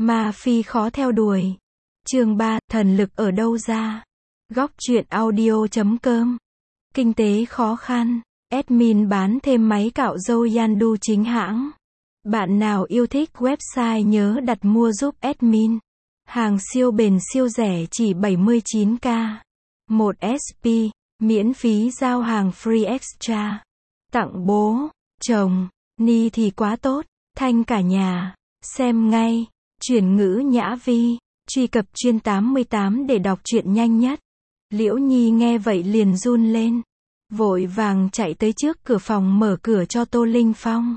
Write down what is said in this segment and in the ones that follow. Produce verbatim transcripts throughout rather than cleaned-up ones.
Ma phi khó theo đuổi. Chương ba, thần lực ở đâu ra? Góc truyện audio chấm com. Kinh tế khó khăn. Admin bán thêm máy cạo râu Yandu chính hãng. Bạn nào yêu thích website nhớ đặt mua giúp admin. Hàng siêu bền siêu rẻ chỉ bảy mươi chín k. một ét pê, miễn phí giao hàng free extra. Tặng bố, chồng, ni thì quá tốt, thanh cả nhà. Xem ngay. Chuyển ngữ Nhã Vi. Truy cập chuyên tám mươi tám để đọc truyện nhanh nhất. Liễu Nhi nghe vậy liền run lên. Vội vàng chạy tới trước cửa phòng mở cửa cho Tô Linh Phong.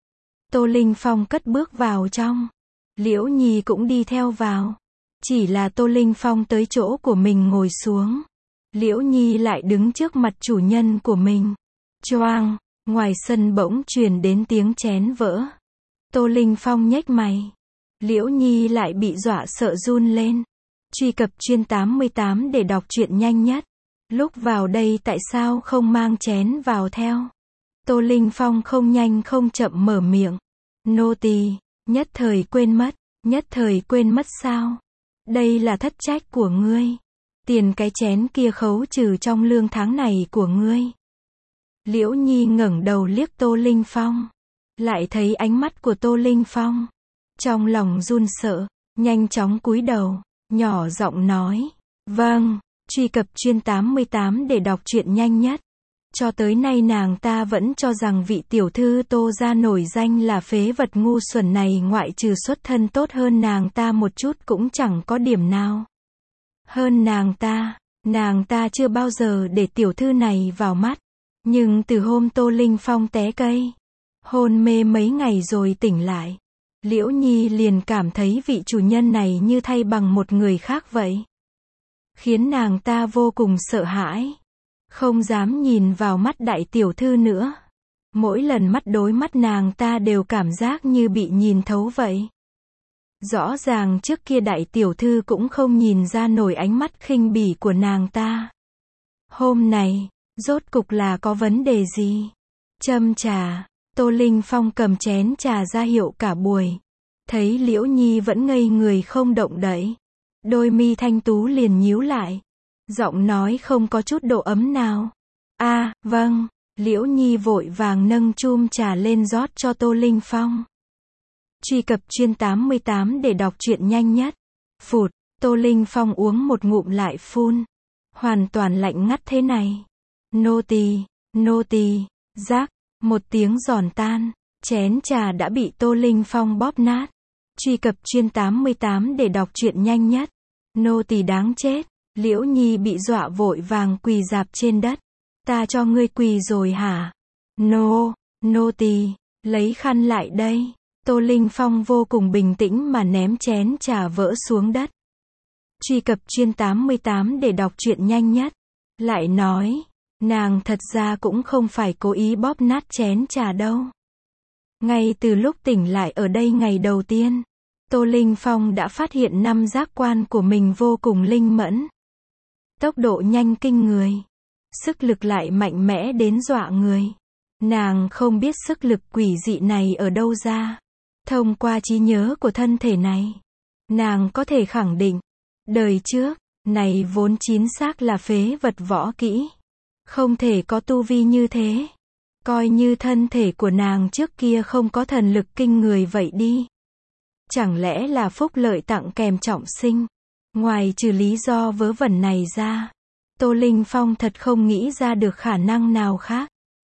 Tô Linh Phong cất bước vào trong. Liễu Nhi cũng đi theo vào. Chỉ là Tô Linh Phong tới chỗ của mình ngồi xuống. Liễu Nhi lại đứng trước mặt chủ nhân của mình. Choang, ngoài sân bỗng truyền đến tiếng chén vỡ. Tô Linh Phong nhếch mày. Liễu Nhi lại bị dọa sợ run lên. Truy cập chuyên tám mươi tám để đọc truyện nhanh nhất. Lúc vào đây tại sao không mang chén vào theo? Tô Linh Phong không nhanh không chậm mở miệng. Nô tỳ, nhất thời quên mất, nhất thời quên mất sao? Đây là thất trách của ngươi. Tiền cái chén kia khấu trừ trong lương tháng này của ngươi. Liễu Nhi ngẩng đầu liếc Tô Linh Phong. Lại thấy ánh mắt của Tô Linh Phong. Trong lòng run sợ, nhanh chóng cúi đầu, nhỏ giọng nói. Vâng, truy cập chuyên tám mươi tám để đọc truyện nhanh nhất. Cho tới nay nàng ta vẫn cho rằng vị tiểu thư Tô gia nổi danh là phế vật ngu xuẩn này ngoại trừ xuất thân tốt hơn nàng ta một chút cũng chẳng có điểm nào. Hơn nàng ta, nàng ta chưa bao giờ để tiểu thư này vào mắt. Nhưng từ hôm Tô Linh Phong té cây, hôn mê mấy ngày rồi tỉnh lại, Liễu Nhi liền cảm thấy vị chủ nhân này như thay bằng một người khác vậy. Khiến nàng ta vô cùng sợ hãi. Không dám nhìn vào mắt đại tiểu thư nữa. Mỗi lần mắt đối mắt nàng ta đều cảm giác như bị nhìn thấu vậy. Rõ ràng trước kia đại tiểu thư cũng không nhìn ra nổi ánh mắt khinh bỉ của nàng ta. Hôm này, rốt cục là có vấn đề gì? Châm trà. Tô Linh Phong cầm chén trà ra hiệu cả buổi. Thấy Liễu Nhi vẫn ngây người không động đậy. Đôi mi thanh tú liền nhíu lại. Giọng nói không có chút độ ấm nào. A, à, vâng. Liễu Nhi vội vàng nâng chum trà lên rót cho Tô Linh Phong. Truy cập chuyên tám mươi tám để đọc truyện nhanh nhất. Phụt, Tô Linh Phong uống một ngụm lại phun. Hoàn toàn lạnh ngắt thế này. Nô tỳ, nô tỳ, rác, một tiếng giòn tan, chén trà đã bị Tô Linh Phong bóp nát. Truy cập chuyên tám mươi tám để đọc truyện nhanh nhất. Nô tỳ đáng chết. Liễu Nhi bị dọa vội vàng quỳ rạp trên đất. Ta cho ngươi quỳ rồi hả? Nô, nô tỳ, lấy khăn lại đây. Tô Linh Phong vô cùng bình tĩnh mà ném chén trà vỡ xuống đất. Truy cập chuyên tám mươi tám để đọc truyện nhanh nhất. Lại nói, nàng thật ra cũng không phải cố ý bóp nát chén trà đâu. Ngay từ lúc tỉnh lại ở đây ngày đầu tiên, Tô Linh Phong đã phát hiện năm giác quan của mình vô cùng linh mẫn. Tốc độ nhanh kinh người. Sức lực lại mạnh mẽ đến dọa người. Nàng không biết sức lực quỷ dị này ở đâu ra. Thông qua trí nhớ của thân thể này, nàng có thể khẳng định, đời trước, này vốn chính xác là phế vật võ kỹ. Không thể có tu vi như thế. Coi như thân thể của nàng trước kia không có thần lực kinh người vậy đi. Chẳng lẽ là phúc lợi tặng kèm trọng sinh? Ngoài trừ lý do vớ vẩn này ra, Tô Linh Phong thật không nghĩ ra được khả năng nào khác.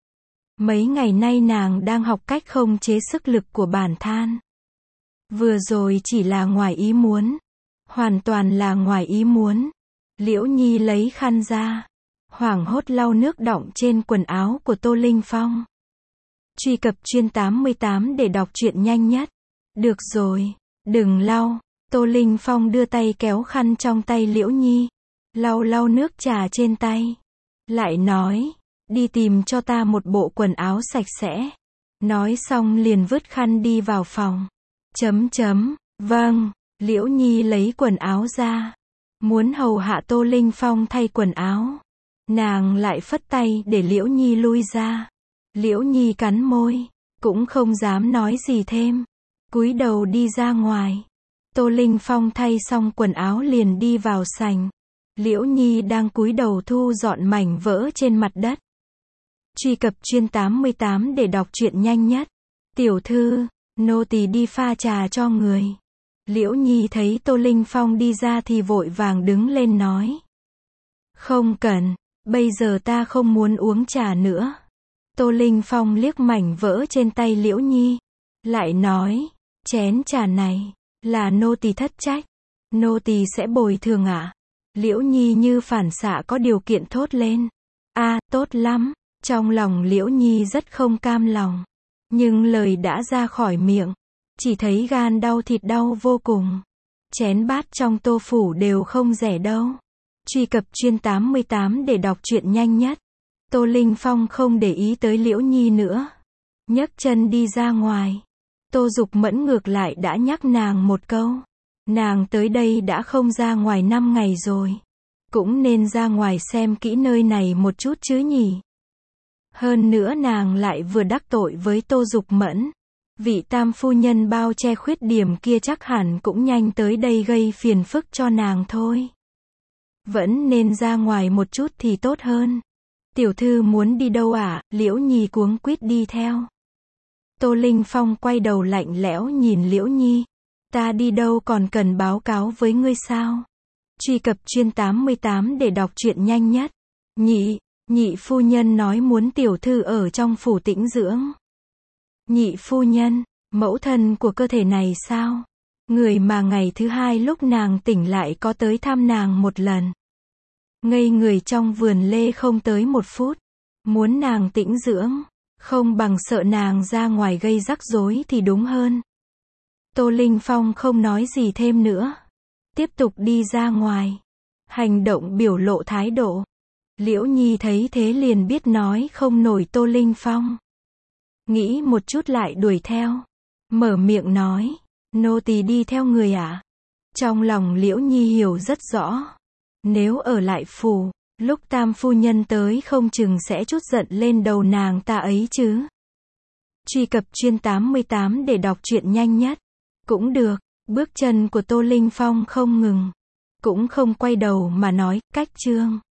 Mấy ngày nay nàng đang học cách khống chế sức lực của bản thân. Vừa rồi chỉ là ngoài ý muốn. Hoàn toàn là ngoài ý muốn. Liễu Nhi lấy khăn ra. Hoảng hốt lau nước đọng trên quần áo của Tô Linh Phong. Truy cập chuyên tám mươi tám để đọc truyện nhanh nhất. Được rồi, đừng lau. Tô Linh Phong đưa tay kéo khăn trong tay Liễu Nhi. Lau lau nước trà trên tay. Lại nói, đi tìm cho ta một bộ quần áo sạch sẽ. Nói xong liền vứt khăn đi vào phòng. Chấm chấm, vâng, Liễu Nhi lấy quần áo ra. Muốn hầu hạ Tô Linh Phong thay quần áo. Nàng lại phất tay để Liễu Nhi lui ra. Liễu Nhi cắn môi, cũng không dám nói gì thêm. Cúi đầu đi ra ngoài. Tô Linh Phong thay xong quần áo liền đi vào sảnh. Liễu Nhi đang cúi đầu thu dọn mảnh vỡ trên mặt đất. Truy cập chuyên tám mươi tám để đọc truyện nhanh nhất. Tiểu thư, nô tỳ đi pha trà cho người. Liễu Nhi thấy Tô Linh Phong đi ra thì vội vàng đứng lên nói. Không cần, bây giờ ta không muốn uống trà nữa. Tô Linh Phong liếc mảnh vỡ trên tay Liễu Nhi. Lại nói, chén trà này, là nô tỳ thất trách. Nô tỳ sẽ bồi thường ạ. À? Liễu Nhi như phản xạ có điều kiện thốt lên. A, à, tốt lắm. Trong lòng Liễu Nhi rất không cam lòng. Nhưng lời đã ra khỏi miệng. Chỉ thấy gan đau thịt đau vô cùng. Chén bát trong tô phủ đều không rẻ đâu. Truy cập chuyên tám mươi tám để đọc truyện nhanh nhất. Tô Linh Phong không để ý tới Liễu Nhi nữa. Nhấc chân đi ra ngoài. Tô Dục Mẫn ngược lại đã nhắc nàng một câu. Nàng tới đây đã không ra ngoài năm ngày rồi. Cũng nên ra ngoài xem kỹ nơi này một chút chứ nhỉ. Hơn nữa nàng lại vừa đắc tội với Tô Dục Mẫn. Vị tam phu nhân bao che khuyết điểm kia chắc hẳn cũng nhanh tới đây gây phiền phức cho nàng thôi. Vẫn nên ra ngoài một chút thì tốt hơn. Tiểu thư muốn đi đâu ạ? À? Liễu Nhi cuống quýt đi theo. Tô Linh Phong quay đầu lạnh lẽo nhìn Liễu Nhi. Ta đi đâu còn cần báo cáo với ngươi sao? Truy cập chuyên tám mươi tám để đọc truyện nhanh nhất. Nhị, nhị phu nhân nói muốn tiểu thư ở trong phủ tĩnh dưỡng. Nhị phu nhân, mẫu thân của cơ thể này sao? Người mà ngày thứ hai lúc nàng tỉnh lại có tới thăm nàng một lần. Ngây người trong vườn lê không tới một phút. Muốn nàng tĩnh dưỡng, không bằng sợ nàng ra ngoài gây rắc rối thì đúng hơn. Tô Linh Phong không nói gì thêm nữa. Tiếp tục đi ra ngoài. Hành động biểu lộ thái độ. Liễu Nhi thấy thế liền biết nói không nổi Tô Linh Phong. Nghĩ một chút lại đuổi theo. Mở miệng nói. Nô tỳ đi theo người ạ. À? Trong lòng Liễu Nhi hiểu rất rõ. Nếu ở lại phủ, lúc tam phu nhân tới không chừng sẽ trút giận lên đầu nàng ta ấy chứ. Truy cập chuyên tám mươi tám để đọc truyện nhanh nhất. Cũng được, bước chân của Tô Linh Phong không ngừng. Cũng không quay đầu mà nói, cách chương.